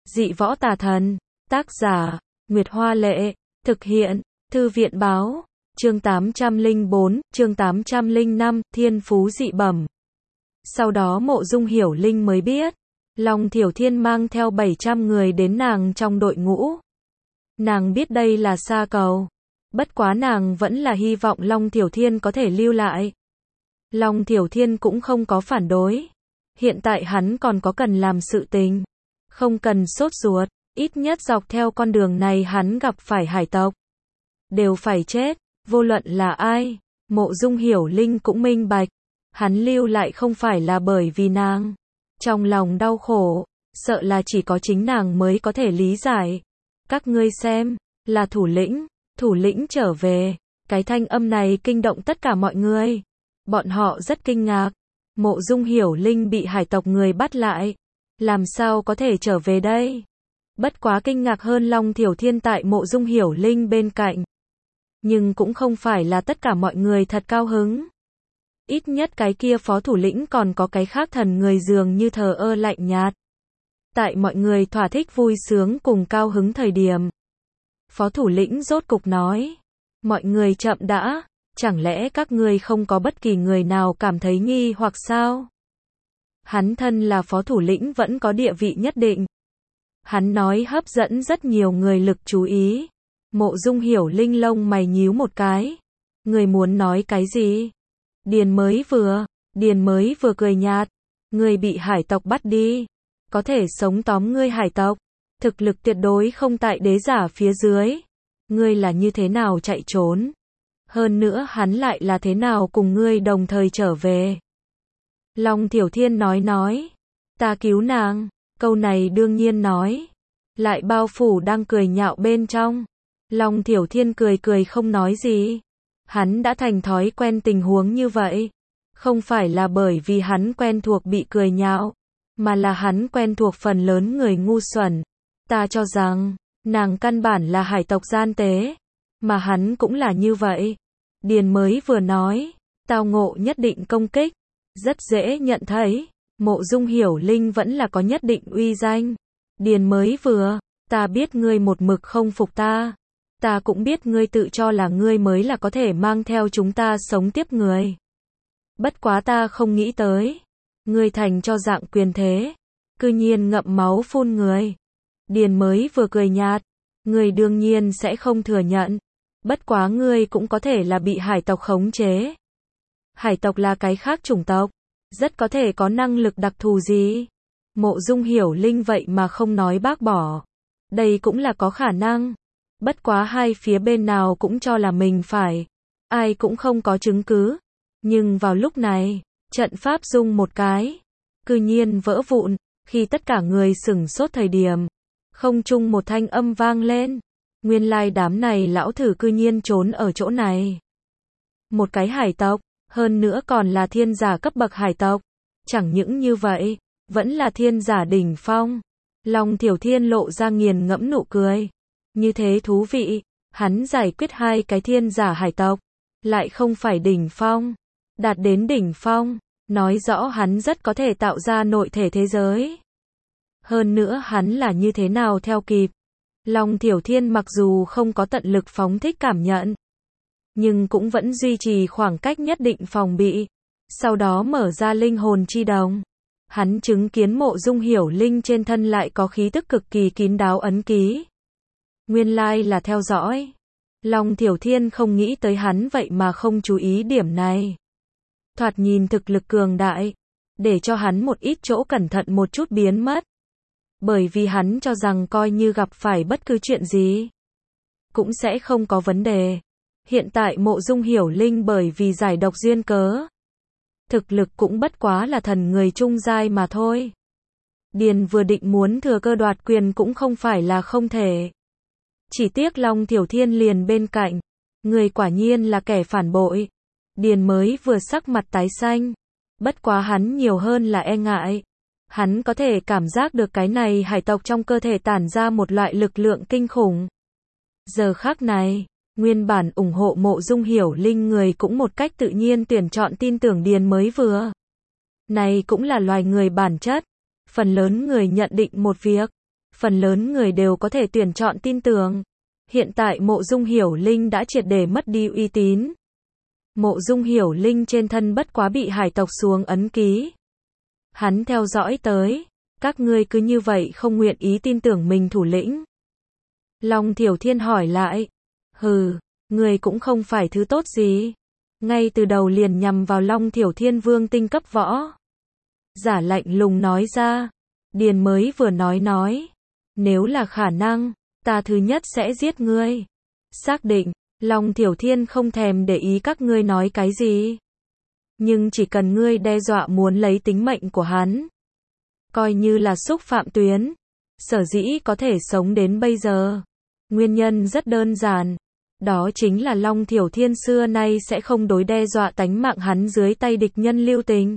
Dị võ tà thần. Tác giả, Nguyệt Hoa Lệ. Thực hiện, Thư viện Báo. Chương 804, chương 805, Thiên Phú dị bẩm. Sau đó Mộ Dung Hiểu Linh mới biết, Long Thiểu Thiên mang theo 700 người đến nàng trong đội ngũ. Nàng biết đây là sa cầu. Bất quá nàng vẫn là hy vọng Long Thiểu Thiên có thể lưu lại. Long Thiểu Thiên cũng không có phản đối. Hiện tại hắn còn có cần làm sự tình. Không cần sốt ruột, ít nhất dọc theo con đường này hắn gặp phải hải tộc. Đều phải chết, vô luận là ai. Mộ Dung Hiểu Linh cũng minh bạch. Hắn lưu lại không phải là bởi vì nàng. Trong lòng đau khổ, sợ là chỉ có chính nàng mới có thể lý giải. Các ngươi xem, là thủ lĩnh trở về. Cái thanh âm này kinh động tất cả mọi người. Bọn họ rất kinh ngạc. Mộ Dung Hiểu Linh bị hải tộc người bắt lại. Làm sao có thể trở về đây? Bất quá kinh ngạc hơn Long Thiểu Thiên tại Mộ Dung Hiểu Linh bên cạnh. Nhưng cũng không phải là tất cả mọi người thật cao hứng. Ít nhất cái kia phó thủ lĩnh còn có cái khác thần người dường như thờ ơ lạnh nhạt. Tại mọi người thỏa thích vui sướng cùng cao hứng thời điểm. Phó thủ lĩnh rốt cục nói. Mọi người chậm đã, chẳng lẽ các ngươi không có bất kỳ người nào cảm thấy nghi hoặc sao? Hắn thân là phó thủ lĩnh vẫn có địa vị nhất định. Hắn nói hấp dẫn rất nhiều người lực chú ý. Mộ Dung Hiểu Linh lông mày nhíu một cái. Người muốn nói cái gì? Điền mới vừa cười nhạt. Người bị hải tộc bắt đi. Có thể sống tóm ngươi hải tộc. Thực lực tuyệt đối không tại đế giả phía dưới. Ngươi là như thế nào chạy trốn? Hơn nữa hắn lại là thế nào cùng ngươi đồng thời trở về? Long Thiểu Thiên nói. Ta cứu nàng. Câu này đương nhiên nói. Lại bao phủ đang cười nhạo bên trong. Long Thiểu Thiên cười không nói gì. Hắn đã thành thói quen tình huống như vậy. Không phải là bởi vì hắn quen thuộc bị cười nhạo. Mà là hắn quen thuộc phần lớn người ngu xuẩn. Ta cho rằng, nàng căn bản là hải tộc gian tế. Mà hắn cũng là như vậy. Điền mới vừa nói, tao ngộ nhất định công kích. Rất dễ nhận thấy, Mộ Dung Hiểu Linh vẫn là có nhất định uy danh. Điền mới vừa, ta biết ngươi một mực không phục ta. Ta cũng biết ngươi tự cho là ngươi mới là có thể mang theo chúng ta sống tiếp người. Bất quá ta không nghĩ tới. Ngươi thành cho dạng quyền thế. Cư nhiên ngậm máu phun người. Điền mới vừa cười nhạt. Ngươi đương nhiên sẽ không thừa nhận. Bất quá ngươi cũng có thể là bị hải tộc khống chế. Hải tộc là cái khác chủng tộc. Rất có thể có năng lực đặc thù gì. Mộ Dung Hiểu Linh vậy mà không nói bác bỏ. Đây cũng là có khả năng. Bất quá hai phía bên nào cũng cho là mình phải. Ai cũng không có chứng cứ. Nhưng vào lúc này, trận pháp rung một cái. Cư nhiên vỡ vụn. Khi tất cả người sửng sốt thời điểm. Không trung một thanh âm vang lên. Nguyên lai đám này lão thử cư nhiên trốn ở chỗ này. Một cái hải tộc. Hơn nữa còn là thiên giả cấp bậc hải tộc. Chẳng những như vậy. Vẫn là thiên giả đỉnh phong. Long Thiểu Thiên lộ ra nghiền ngẫm nụ cười. Như thế thú vị, hắn giải quyết hai cái thiên giả hải tộc, lại không phải đỉnh phong, đạt đến đỉnh phong, nói rõ hắn rất có thể tạo ra nội thể thế giới. Hơn nữa hắn là như thế nào theo kịp. Long Thiểu Thiên mặc dù không có tận lực phóng thích cảm nhận, nhưng cũng vẫn duy trì khoảng cách nhất định phòng bị, sau đó mở ra linh hồn chi đồng. Hắn chứng kiến Mộ Dung Hiểu Linh trên thân lại có khí tức cực kỳ kín đáo ấn ký. Nguyên lai là theo dõi. Long Thiểu Thiên không nghĩ tới hắn vậy mà không chú ý điểm này. Thoạt nhìn thực lực cường đại, để cho hắn một ít chỗ cẩn thận một chút biến mất. Bởi vì hắn cho rằng coi như gặp phải bất cứ chuyện gì, cũng sẽ không có vấn đề. Hiện tại Mộ Dung Hiểu Linh bởi vì giải độc duyên cớ. Thực lực cũng bất quá là thần người trung giai mà thôi. Điền vừa định muốn thừa cơ đoạt quyền cũng không phải là không thể. Chỉ tiếc Long Thiểu Thiên liền bên cạnh. Người quả nhiên là kẻ phản bội. Điền mới vừa sắc mặt tái xanh. Bất quá hắn nhiều hơn là e ngại. Hắn có thể cảm giác được cái này hải tộc trong cơ thể tản ra một loại lực lượng kinh khủng. Giờ khắc này, nguyên bản ủng hộ Mộ Dung Hiểu Linh người cũng một cách tự nhiên tuyển chọn tin tưởng Điền mới vừa. Này cũng là loài người bản chất. Phần lớn người nhận định một việc. phần lớn người đều có thể tuyển chọn tin tưởng. Hiện tại Mộ Dung Hiểu Linh đã triệt để mất đi uy tín. Mộ Dung Hiểu Linh trên thân bất quá bị hải tộc xuống ấn ký. Hắn theo dõi tới, các ngươi cứ như vậy không nguyện ý tin tưởng mình thủ lĩnh. Long Thiểu Thiên hỏi lại, hừ, ngươi cũng không phải thứ tốt gì. Ngay từ đầu liền nhằm vào Long Thiểu Thiên vương tinh cấp võ. Giả lạnh lùng nói ra, Điền mới vừa nói, nếu là khả năng, ta thứ nhất sẽ giết ngươi. Xác định, Long Thiểu Thiên không thèm để ý các ngươi nói cái gì. Nhưng chỉ cần ngươi đe dọa muốn lấy tính mệnh của hắn, coi như là xúc phạm tuyến, sở dĩ có thể sống đến bây giờ. Nguyên nhân rất đơn giản, đó chính là Long Thiểu Thiên xưa nay sẽ không đối đe dọa tánh mạng hắn dưới tay địch nhân lưu tình.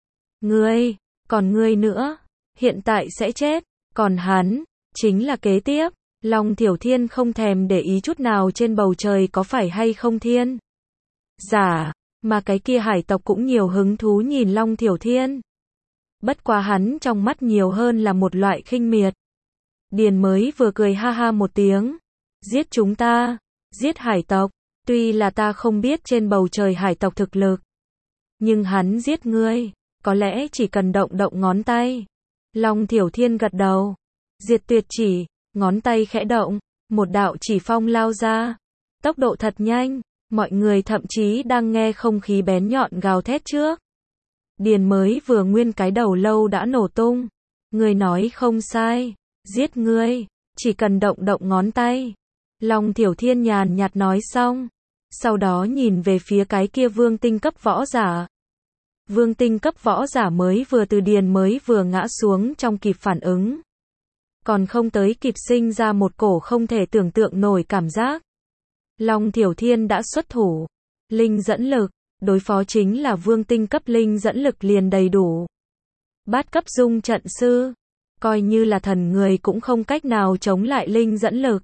Ngươi, còn ngươi nữa, hiện tại sẽ chết, còn hắn, chính là kế tiếp. Long Thiểu Thiên không thèm để ý chút nào trên bầu trời có phải hay không thiên giả, mà cái kia hải tộc cũng nhiều hứng thú nhìn Long Thiểu Thiên. Bất quá hắn trong mắt nhiều hơn là một loại khinh miệt. Điền mới vừa cười ha ha một tiếng, giết chúng ta, giết hải tộc, tuy là ta không biết trên bầu trời hải tộc thực lực, nhưng hắn giết ngươi, có lẽ chỉ cần động ngón tay. Long Thiểu Thiên gật đầu, diệt tuyệt chỉ, ngón tay khẽ động, một đạo chỉ phong lao ra, tốc độ thật nhanh, mọi người thậm chí đang nghe không khí bén nhọn gào thét trước. Điền mới vừa nguyên cái đầu lâu đã nổ tung, ngươi nói không sai, giết ngươi, chỉ cần động ngón tay. Long Thiểu Thiên nhàn nhạt nói xong, sau đó nhìn về phía cái kia vương tinh cấp võ giả. Vương tinh cấp võ giả mới vừa từ Điền mới vừa ngã xuống trong kịp phản ứng. Còn không tới kịp sinh ra một cổ không thể tưởng tượng nổi cảm giác. Long Thiểu Thiên đã xuất thủ. Linh dẫn lực, đối phó chính là vương tinh cấp linh dẫn lực liền đầy đủ. Bát cấp dung trận sư, coi như là thần người cũng không cách nào chống lại linh dẫn lực.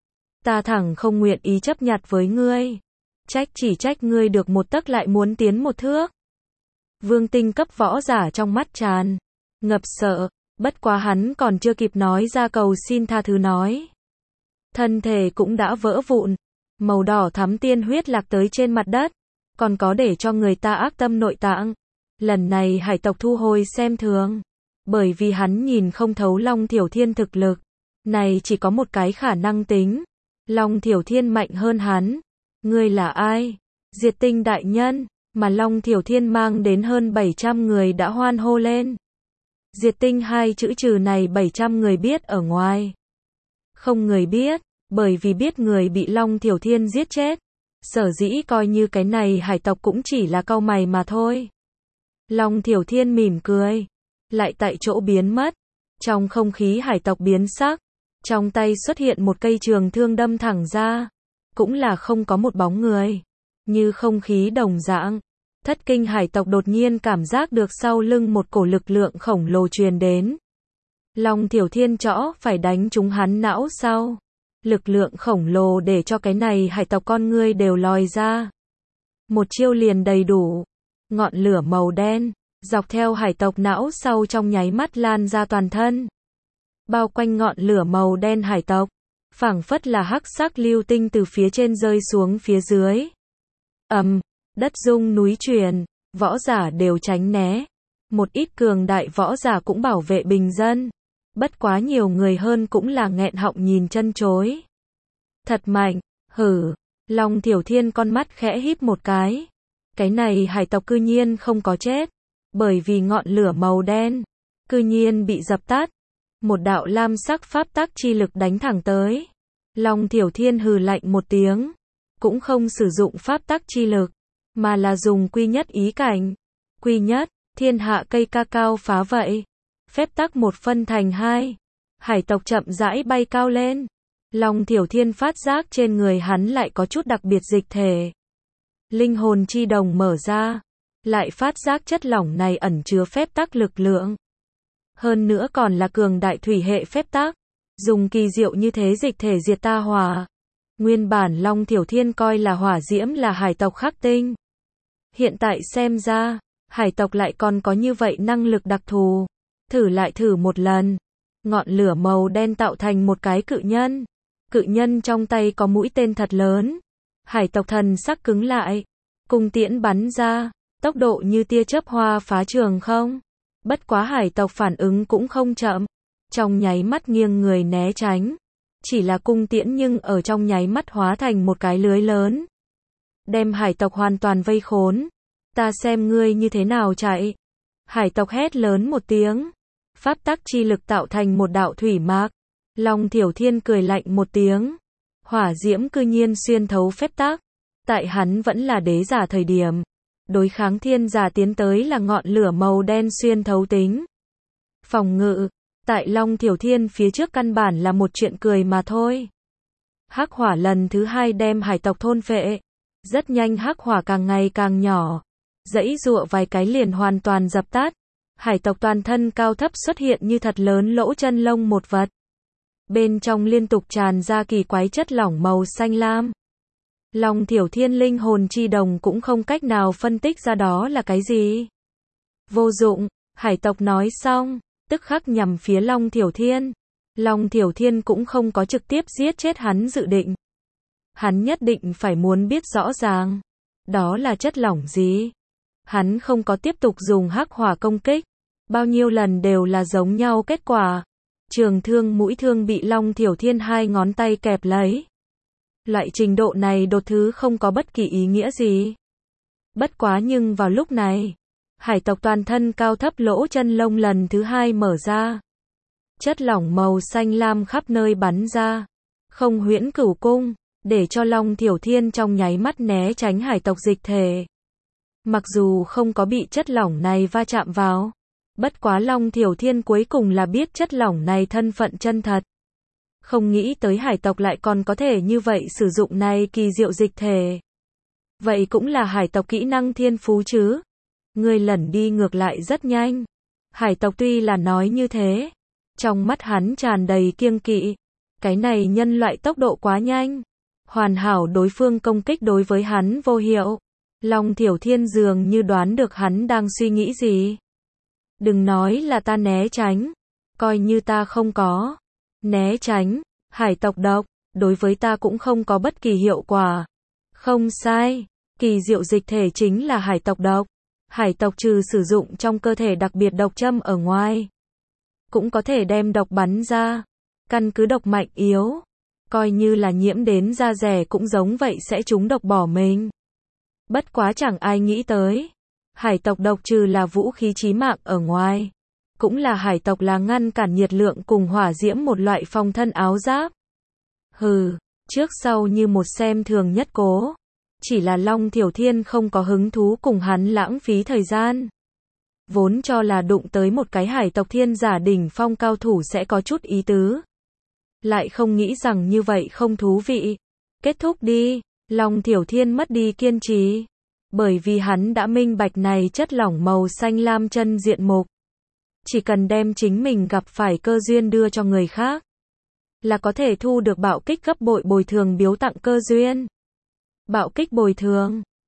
Ta thẳng không nguyện ý chấp nhặt với ngươi. Chỉ trách ngươi được một tấc lại muốn tiến một thước. Vương tinh cấp võ giả trong mắt tràn ngập sợ, bất quá hắn còn chưa kịp nói ra cầu xin tha thứ nói. Thân thể cũng đã vỡ vụn, màu đỏ thắm tiên huyết lạc tới trên mặt đất, còn có để cho người ta ác tâm nội tạng. Lần này hải tộc thu hồi xem thường, bởi vì hắn nhìn không thấu Long Thiểu Thiên thực lực. Này chỉ có một cái khả năng tính, Long Thiểu Thiên mạnh hơn hắn. Ngươi là ai? Diệt Tinh đại nhân, mà Long Thiểu Thiên mang đến hơn 700 người đã hoan hô lên. Diệt Tinh hai chữ trừ này 700 người biết ở ngoài. Không người biết, bởi vì biết người bị Long Thiểu Thiên giết chết. Sở dĩ coi như cái này hải tộc cũng chỉ là cau mày mà thôi. Long Thiểu Thiên mỉm cười, lại tại chỗ biến mất. Trong không khí hải tộc biến sắc, trong tay xuất hiện một cây trường thương đâm thẳng ra. Cũng là không có một bóng người. Như không khí đồng dạng. Thất kinh hải tộc đột nhiên cảm giác được sau lưng một cổ lực lượng khổng lồ truyền đến. Long Thiểu Thiên trõ phải đánh trúng hắn não sau. Lực lượng khổng lồ để cho cái này hải tộc con ngươi đều lòi ra. Một chiêu liền đầy đủ. Ngọn lửa màu đen, dọc theo hải tộc não sau trong nháy mắt lan ra toàn thân. Bao quanh ngọn lửa màu đen hải tộc, phảng phất là hắc sắc lưu tinh từ phía trên rơi xuống phía dưới. Đất rung núi chuyển, võ giả đều tránh né. Một ít cường đại võ giả cũng bảo vệ bình dân. Bất quá nhiều người hơn cũng là nghẹn họng nhìn chân chối. Thật mạnh, hử. Long Thiểu Thiên con mắt khẽ híp một cái. Cái này hải tộc cư nhiên không có chết. Bởi vì ngọn lửa màu đen, cư nhiên bị dập tắt. Một đạo lam sắc pháp tắc chi lực đánh thẳng tới. Long Thiểu Thiên hừ lạnh một tiếng. Cũng không sử dụng pháp tắc chi lực, mà là dùng quy nhất ý cảnh. Quy nhất, thiên hạ cây ca cao phá vậy. Phép tắc một phân thành hai. Hải tộc chậm rãi bay cao lên. Long Thiểu Thiên phát giác trên người hắn lại có chút đặc biệt dịch thể. Linh hồn chi đồng mở ra. Lại phát giác chất lỏng này ẩn chứa phép tắc lực lượng. Hơn nữa còn là cường đại thủy hệ phép tắc. Dùng kỳ diệu như thế dịch thể diệt ta hỏa. Nguyên bản Long Thiểu Thiên coi là hỏa diễm là hải tộc khắc tinh. Hiện tại xem ra, hải tộc lại còn có như vậy năng lực đặc thù. Thử lại thử một lần. ngọn lửa màu đen tạo thành một cái cự nhân. Cự nhân trong tay có mũi tên thật lớn. Hải tộc thần sắc cứng lại. Cung tiễn bắn ra, tốc độ như tia chớp hoa phá trường không. Bất quá hải tộc phản ứng cũng không chậm. Trong nháy mắt nghiêng người né tránh. Chỉ là cung tiễn nhưng ở trong nháy mắt hóa thành một cái lưới lớn. Đem hải tộc hoàn toàn vây khốn. Ta xem ngươi như thế nào chạy. Hải tộc hét lớn một tiếng. Pháp tắc chi lực tạo thành một đạo thủy mạc. Long Thiểu Thiên cười lạnh một tiếng. Hỏa diễm cư nhiên xuyên thấu phép tắc. Tại hắn vẫn là đế giả thời điểm. Đối kháng thiên giả tiến tới là ngọn lửa màu đen xuyên thấu tính. Phòng ngự. Tại Long Thiểu Thiên phía trước căn bản là một chuyện cười mà thôi. Hắc hỏa lần thứ 2 đem hải tộc thôn phệ. Rất nhanh hắc hỏa càng ngày càng nhỏ. Giãy giụa vài cái liền hoàn toàn dập tắt. Hải tộc toàn thân cao thấp xuất hiện như thật lớn lỗ chân lông một vật. Bên trong liên tục tràn ra kỳ quái chất lỏng màu xanh lam. Long Thiểu Thiên linh hồn chi đồng cũng không cách nào phân tích ra đó là cái gì. Vô dụng, hải tộc nói xong, tức khắc nhằm phía Long Thiểu Thiên. Long Thiểu Thiên cũng không có trực tiếp giết chết hắn dự định. Hắn nhất định phải muốn biết rõ ràng. Đó là chất lỏng gì? Hắn không có tiếp tục dùng hắc hỏa công kích. Bao nhiêu lần đều là giống nhau kết quả. Trường thương mũi thương bị Long Thiểu Thiên 2 ngón tay kẹp lấy. Loại trình độ này đột thứ không có bất kỳ ý nghĩa gì. Bất quá nhưng vào lúc này, hải tộc toàn thân cao thấp lỗ chân lông lần thứ 2 mở ra. Chất lỏng màu xanh lam khắp nơi bắn ra. Không huyễn cửu cung, để cho Long Thiểu Thiên trong nháy mắt né tránh hải tộc dịch thể. Mặc dù không có bị chất lỏng này va chạm vào. Bất quá Long Thiểu Thiên cuối cùng là biết chất lỏng này thân phận chân thật. Không nghĩ tới hải tộc lại còn có thể như vậy sử dụng này kỳ diệu dịch thể. Vậy cũng là hải tộc kỹ năng thiên phú chứ. Người lẩn đi ngược lại rất nhanh. Hải tộc tuy là nói như thế. Trong mắt hắn tràn đầy kiêng kỵ. Cái này nhân loại tốc độ quá nhanh. Hoàn hảo đối phương công kích đối với hắn vô hiệu. Long Thiểu Thiên dường như đoán được hắn đang suy nghĩ gì. Đừng nói là ta né tránh. Coi như ta không có. Né tránh. Hải tộc độc. Đối với ta cũng không có bất kỳ hiệu quả. Không sai. Kỳ diệu dịch thể chính là hải tộc độc. Hải tộc trừ sử dụng trong cơ thể đặc biệt độc châm ở ngoài. Cũng có thể đem độc bắn ra. Căn cứ độc mạnh yếu. Coi như là nhiễm đến da rẻ cũng giống vậy sẽ trúng độc bỏ mình. Bất quá chẳng ai nghĩ tới. Hải tộc độc trừ là vũ khí chí mạng ở ngoài. Cũng là hải tộc là ngăn cản nhiệt lượng cùng hỏa diễm một loại phòng thân áo giáp. Hừ, trước sau như một xem thường nhất cố. Chỉ là Long Thiểu Thiên không có hứng thú cùng hắn lãng phí thời gian. Vốn cho là đụng tới một cái hải tộc thiên giả đỉnh phong cao thủ sẽ có chút ý tứ. Lại không nghĩ rằng như vậy không thú vị. Kết thúc đi. Long Thiểu Thiên mất đi kiên trì. Bởi vì hắn đã minh bạch này chất lỏng màu xanh lam chân diện mục. Chỉ cần đem chính mình gặp phải cơ duyên đưa cho người khác. Là có thể thu được bạo kích gấp bội bồi thường biếu tặng cơ duyên. Bạo kích bồi thường.